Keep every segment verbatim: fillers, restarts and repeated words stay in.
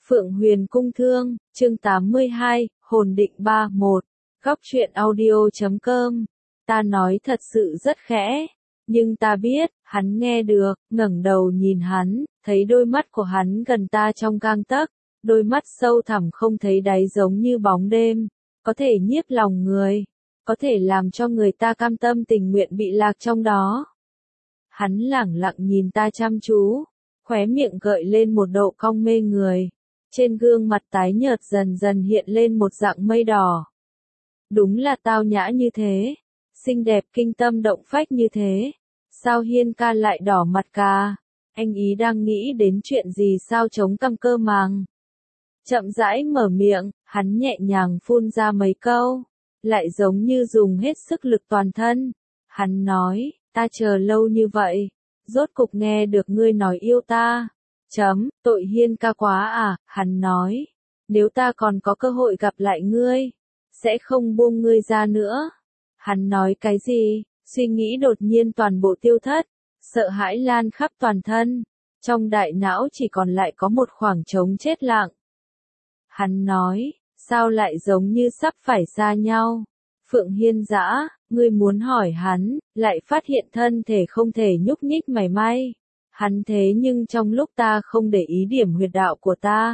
Phượng Huyền Cung Thương, chương tám mươi hai, Hồn Định ba một, góc truyện audio chấm com. Ta nói thật sự rất khẽ, nhưng ta biết, hắn nghe được, ngẩng đầu nhìn hắn, thấy đôi mắt của hắn gần ta trong gang tấc, đôi mắt sâu thẳm không thấy đáy giống như bóng đêm, có thể nhiếp lòng người, có thể làm cho người ta cam tâm tình nguyện bị lạc trong đó. Hắn lẳng lặng nhìn ta chăm chú, khóe miệng gợi lên một độ cong mê người. Trên gương mặt tái nhợt dần dần hiện lên một dạng mây đỏ. Đúng là tao nhã như thế, xinh đẹp kinh tâm động phách như thế. Sao Hiên ca lại đỏ mặt ca? Anh ý đang nghĩ đến chuyện gì sao chống cằm cơ màng? Chậm rãi mở miệng, hắn nhẹ nhàng phun ra mấy câu, lại giống như dùng hết sức lực toàn thân. Hắn nói, ta chờ lâu như vậy, rốt cục nghe được ngươi nói yêu ta. Chấm, tội Hiên ca quá à, hắn nói, nếu ta còn có cơ hội gặp lại ngươi, sẽ không buông ngươi ra nữa. Hắn nói cái gì, suy nghĩ đột nhiên toàn bộ tiêu thất, sợ hãi lan khắp toàn thân, trong đại não chỉ còn lại có một khoảng trống chết lặng. Hắn nói, sao lại giống như sắp phải xa nhau. Phượng Hiên Dã, ngươi muốn hỏi hắn, lại phát hiện thân thể không thể nhúc nhích mảy may. Hắn thế nhưng trong lúc ta không để ý điểm huyệt đạo của ta.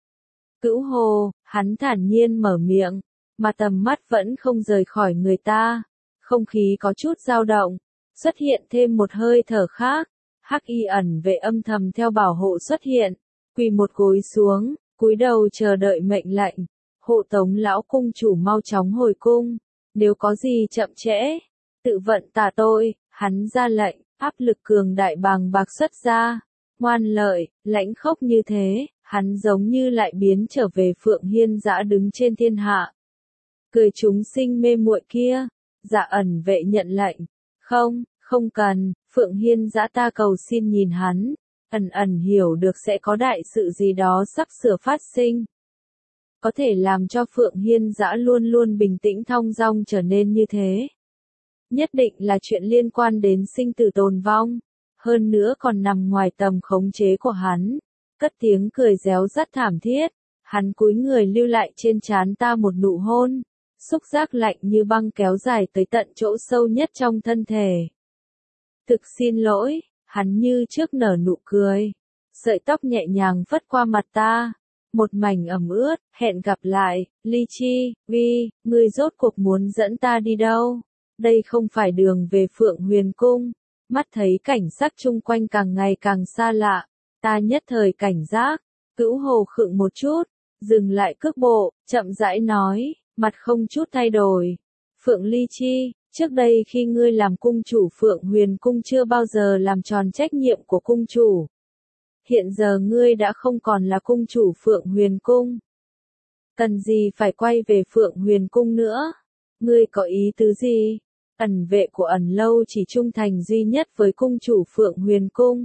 Cữu Hồ, hắn thản nhiên mở miệng, mà tầm mắt vẫn không rời khỏi người ta. Không khí có chút dao động, xuất hiện thêm một hơi thở khác. Hắc Y ẩn vệ âm thầm theo bảo hộ xuất hiện, quỳ một gối xuống, cúi đầu chờ đợi mệnh lệnh. Hộ tống lão cung chủ mau chóng hồi cung, nếu có gì chậm trễ, tự vận tà tôi, hắn ra lệnh. Áp lực cường đại bàng bạc xuất ra, ngoan lợi, lãnh khốc như thế, hắn giống như lại biến trở về Phượng Hiên Dã đứng trên thiên hạ. Cười chúng sinh mê muội kia, Dạ ẩn vệ nhận lệnh, không, không cần, Phượng Hiên Dã ta cầu xin nhìn hắn, ẩn ẩn hiểu được sẽ có đại sự gì đó sắp sửa phát sinh. Có thể làm cho Phượng Hiên Dã luôn luôn bình tĩnh thong dong trở nên như thế. Nhất định là chuyện liên quan đến sinh tử tồn vong, hơn nữa còn nằm ngoài tầm khống chế của hắn. Cất tiếng cười réo rắt thảm thiết, hắn cúi người lưu lại trên trán ta một nụ hôn, xúc giác lạnh như băng kéo dài tới tận chỗ sâu nhất trong thân thể. Thực xin lỗi, hắn như trước nở nụ cười, sợi tóc nhẹ nhàng phất qua mặt ta, một mảnh ẩm ướt, hẹn gặp lại, Ly Chi, Vi, ngươi rốt cuộc muốn dẫn ta đi đâu? Đây không phải đường về Phượng Huyền Cung. Mắt thấy cảnh sắc chung quanh càng ngày càng xa lạ, ta nhất thời cảnh giác. Cữu Hồ khựng một chút, dừng lại cước bộ, chậm rãi nói, mặt không chút thay đổi. Phượng Ly Chi, trước đây khi ngươi làm cung chủ Phượng Huyền Cung chưa bao giờ làm tròn trách nhiệm của cung chủ. Hiện giờ ngươi đã không còn là cung chủ Phượng Huyền Cung. Cần gì phải quay về Phượng Huyền Cung nữa? Ngươi có ý tứ gì? Ẩn vệ của ẩn lâu chỉ trung thành duy nhất với cung chủ Phượng Huyền Cung.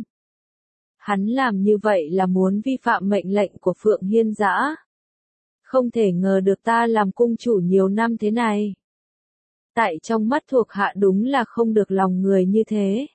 Hắn làm như vậy là muốn vi phạm mệnh lệnh của Phượng Hiên Dã. Không thể ngờ được ta làm cung chủ nhiều năm thế này. Tại trong mắt thuộc hạ đúng là không được lòng người như thế.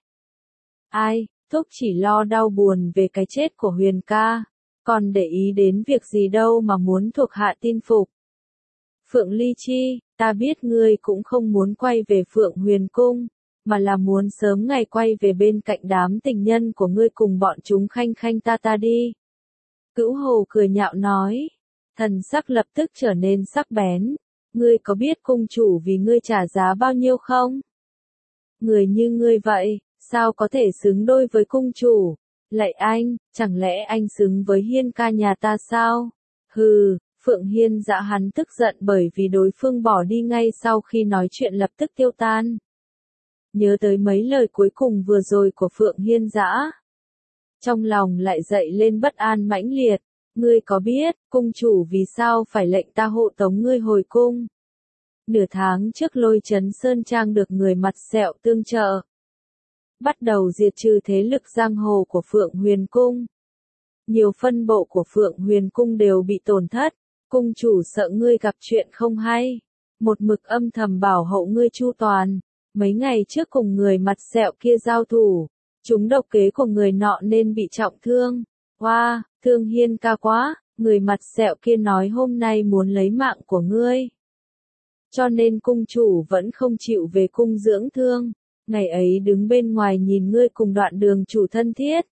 Ai, thúc chỉ lo đau buồn về cái chết của Huyền ca, còn để ý đến việc gì đâu mà muốn thuộc hạ tin phục. Phượng Ly Chi, ta biết ngươi cũng không muốn quay về Phượng Huyền Cung, mà là muốn sớm ngày quay về bên cạnh đám tình nhân của ngươi cùng bọn chúng khanh khanh ta ta đi. Cữu Hồ cười nhạo nói, thần sắc lập tức trở nên sắc bén, ngươi có biết cung chủ vì ngươi trả giá bao nhiêu không? Người như ngươi vậy, sao có thể xứng đôi với cung chủ? Lạy anh, chẳng lẽ anh xứng với Hiên ca nhà ta sao? Hừ. Phượng Hiên Dã hắn tức giận bởi vì đối phương bỏ đi ngay sau khi nói chuyện lập tức tiêu tan. Nhớ tới mấy lời cuối cùng vừa rồi của Phượng Hiên Dã, trong lòng lại dậy lên bất an mãnh liệt. Ngươi có biết, cung chủ vì sao phải lệnh ta hộ tống ngươi hồi cung? Nửa tháng trước Lôi Trấn Sơn Trang được người mặt sẹo tương trợ, bắt đầu diệt trừ thế lực giang hồ của Phượng Huyền Cung. Nhiều phân bộ của Phượng Huyền Cung đều bị tổn thất. Cung chủ sợ ngươi gặp chuyện không hay, một mực âm thầm bảo hộ ngươi chu toàn. Mấy ngày trước cùng người mặt sẹo kia giao thủ, chúng độc kế của người nọ nên bị trọng thương. Hoa, wow, thương Hiên ca quá, người mặt sẹo kia nói hôm nay muốn lấy mạng của ngươi. Cho nên cung chủ vẫn không chịu về cung dưỡng thương, ngày ấy đứng bên ngoài nhìn ngươi cùng đoạn đường chủ thân thiết.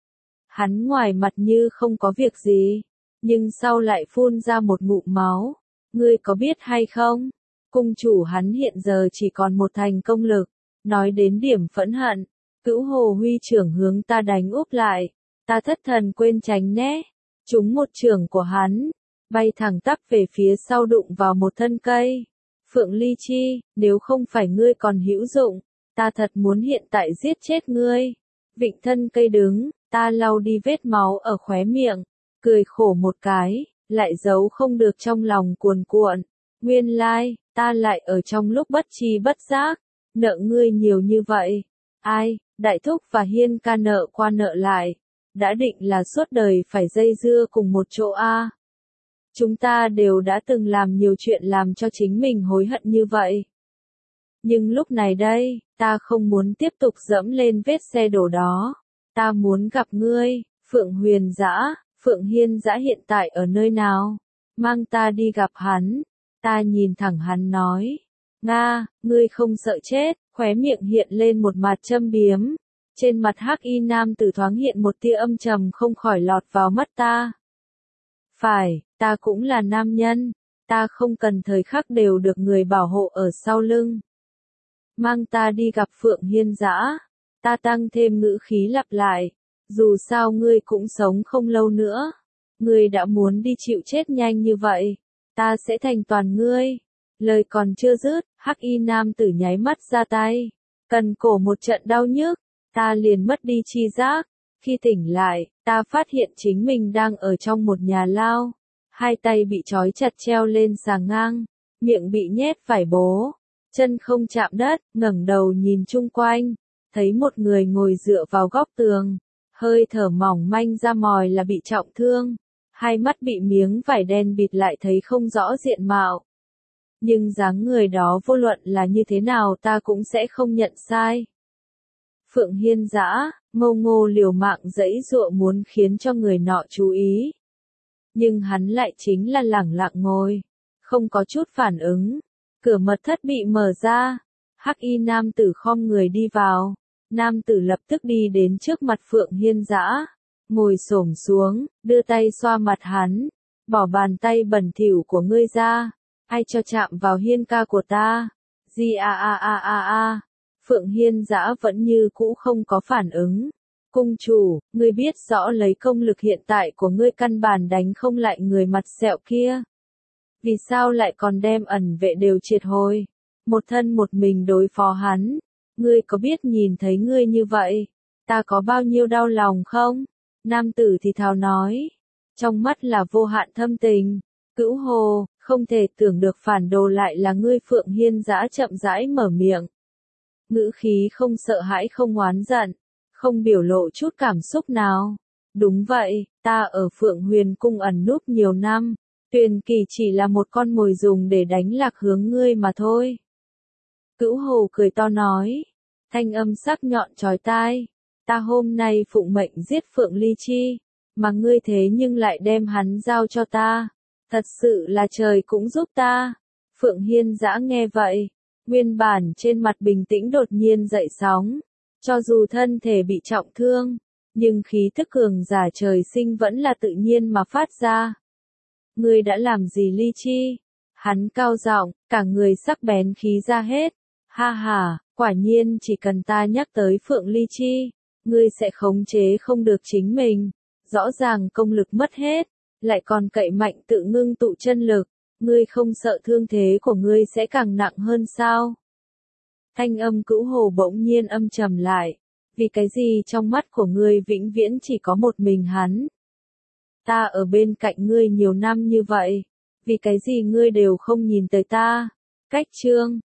Hắn ngoài mặt như không có việc gì, nhưng sau lại phun ra một ngụm máu, ngươi có biết hay không? Cung chủ hắn hiện giờ chỉ còn một thành công lực, nói đến điểm phẫn hận, Cửu Hồ huy trưởng hướng ta đánh úp lại, ta thất thần quên tránh né, trúng một trưởng của hắn, bay thẳng tắp về phía sau đụng vào một thân cây. Phượng Ly Chi, nếu không phải ngươi còn hữu dụng, ta thật muốn hiện tại giết chết ngươi. Vịnh thân cây đứng, ta lau đi vết máu ở khóe miệng, cười khổ một cái, lại giấu không được trong lòng cuồn cuộn. Nguyên lai, ta lại ở trong lúc bất tri bất giác, nợ ngươi nhiều như vậy. Ai, Đại Thúc và Hiên ca nợ qua nợ lại, đã định là suốt đời phải dây dưa cùng một chỗ a. Chúng ta đều đã từng làm nhiều chuyện làm cho chính mình hối hận như vậy. Nhưng lúc này đây, ta không muốn tiếp tục dẫm lên vết xe đổ đó. Ta muốn gặp ngươi, Phượng Huyền Dã, Phượng Hiên Dã hiện tại ở nơi nào? Mang ta đi gặp hắn. Ta nhìn thẳng hắn nói. Nga, ngươi không sợ chết, khóe miệng hiện lên một mặt châm biếm. Trên mặt hắc y nam tử thoáng hiện một tia âm trầm không khỏi lọt vào mắt ta. Phải, ta cũng là nam nhân, ta không cần thời khắc đều được người bảo hộ ở sau lưng. Mang ta đi gặp Phượng Hiên Dã, ta tăng thêm ngữ khí lặp lại, dù sao ngươi cũng sống không lâu nữa, ngươi đã muốn đi chịu chết nhanh như vậy, ta sẽ thành toàn ngươi. Lời còn chưa dứt, hắc y nam tử nháy mắt ra tay, cần cổ một trận đau nhức, ta liền mất đi chi giác. Khi tỉnh lại, ta phát hiện chính mình đang ở trong một nhà lao, hai tay bị trói chặt treo lên xà ngang, miệng bị nhét vải bố, chân không chạm đất, ngẩng đầu nhìn chung quanh, thấy một người ngồi dựa vào góc tường, hơi thở mỏng manh ra mòi là bị trọng thương, hai mắt bị miếng vải đen bịt lại thấy không rõ diện mạo. Nhưng dáng người đó vô luận là như thế nào ta cũng sẽ không nhận sai. Phượng Hiên Dã, ngô ngô liều mạng giãy giụa muốn khiến cho người nọ chú ý. Nhưng hắn lại chính là lẳng lặng ngồi, không có chút phản ứng. Cửa mật thất bị mở ra, hắc y nam tử khom người đi vào. Nam tử lập tức đi đến trước mặt Phượng Hiên Dã, ngồi xổm xuống, đưa tay xoa mặt hắn, bỏ bàn tay bẩn thỉu của ngươi ra, ai cho chạm vào Hiên ca của ta? Di a a a a a. Phượng Hiên Dã vẫn như cũ không có phản ứng. Cung chủ, ngươi biết rõ lấy công lực hiện tại của ngươi căn bản đánh không lại người mặt sẹo kia. Vì sao lại còn đem ẩn vệ đều triệt hồi? Một thân một mình đối phó hắn. Ngươi có biết nhìn thấy ngươi như vậy, ta có bao nhiêu đau lòng không? Nam tử thì thào nói. Trong mắt là vô hạn thâm tình. Cửu Hồ, không thể tưởng được phản đồ lại là ngươi. Phượng Hiên Dã chậm rãi mở miệng. Ngữ khí không sợ hãi không oán giận, không biểu lộ chút cảm xúc nào. Đúng vậy, ta ở Phượng Huyền Cung ẩn núp nhiều năm, Tuyền Kỳ chỉ là một con mồi dùng để đánh lạc hướng ngươi mà thôi. Cửu Hồ cười to nói, thanh âm sắc nhọn chói tai, ta hôm nay phụng mệnh giết Phượng Ly Chi, mà ngươi thế nhưng lại đem hắn giao cho ta, thật sự là trời cũng giúp ta. Phượng Hiên Dã nghe vậy, nguyên bản trên mặt bình tĩnh đột nhiên dậy sóng, cho dù thân thể bị trọng thương, nhưng khí thức cường giả trời sinh vẫn là tự nhiên mà phát ra. Ngươi đã làm gì Ly Chi? Hắn cao giọng, cả người sắc bén khí ra hết. Ha ha, quả nhiên chỉ cần ta nhắc tới Phượng Ly Chi, ngươi sẽ khống chế không được chính mình. Rõ ràng công lực mất hết, lại còn cậy mạnh tự ngưng tụ chân lực. Ngươi không sợ thương thế của ngươi sẽ càng nặng hơn sao? Thanh âm Cửu Hồ bỗng nhiên âm trầm lại. Vì cái gì trong mắt của ngươi vĩnh viễn chỉ có một mình hắn? Ta ở bên cạnh ngươi nhiều năm như vậy, vì cái gì ngươi đều không nhìn tới ta? Cách chương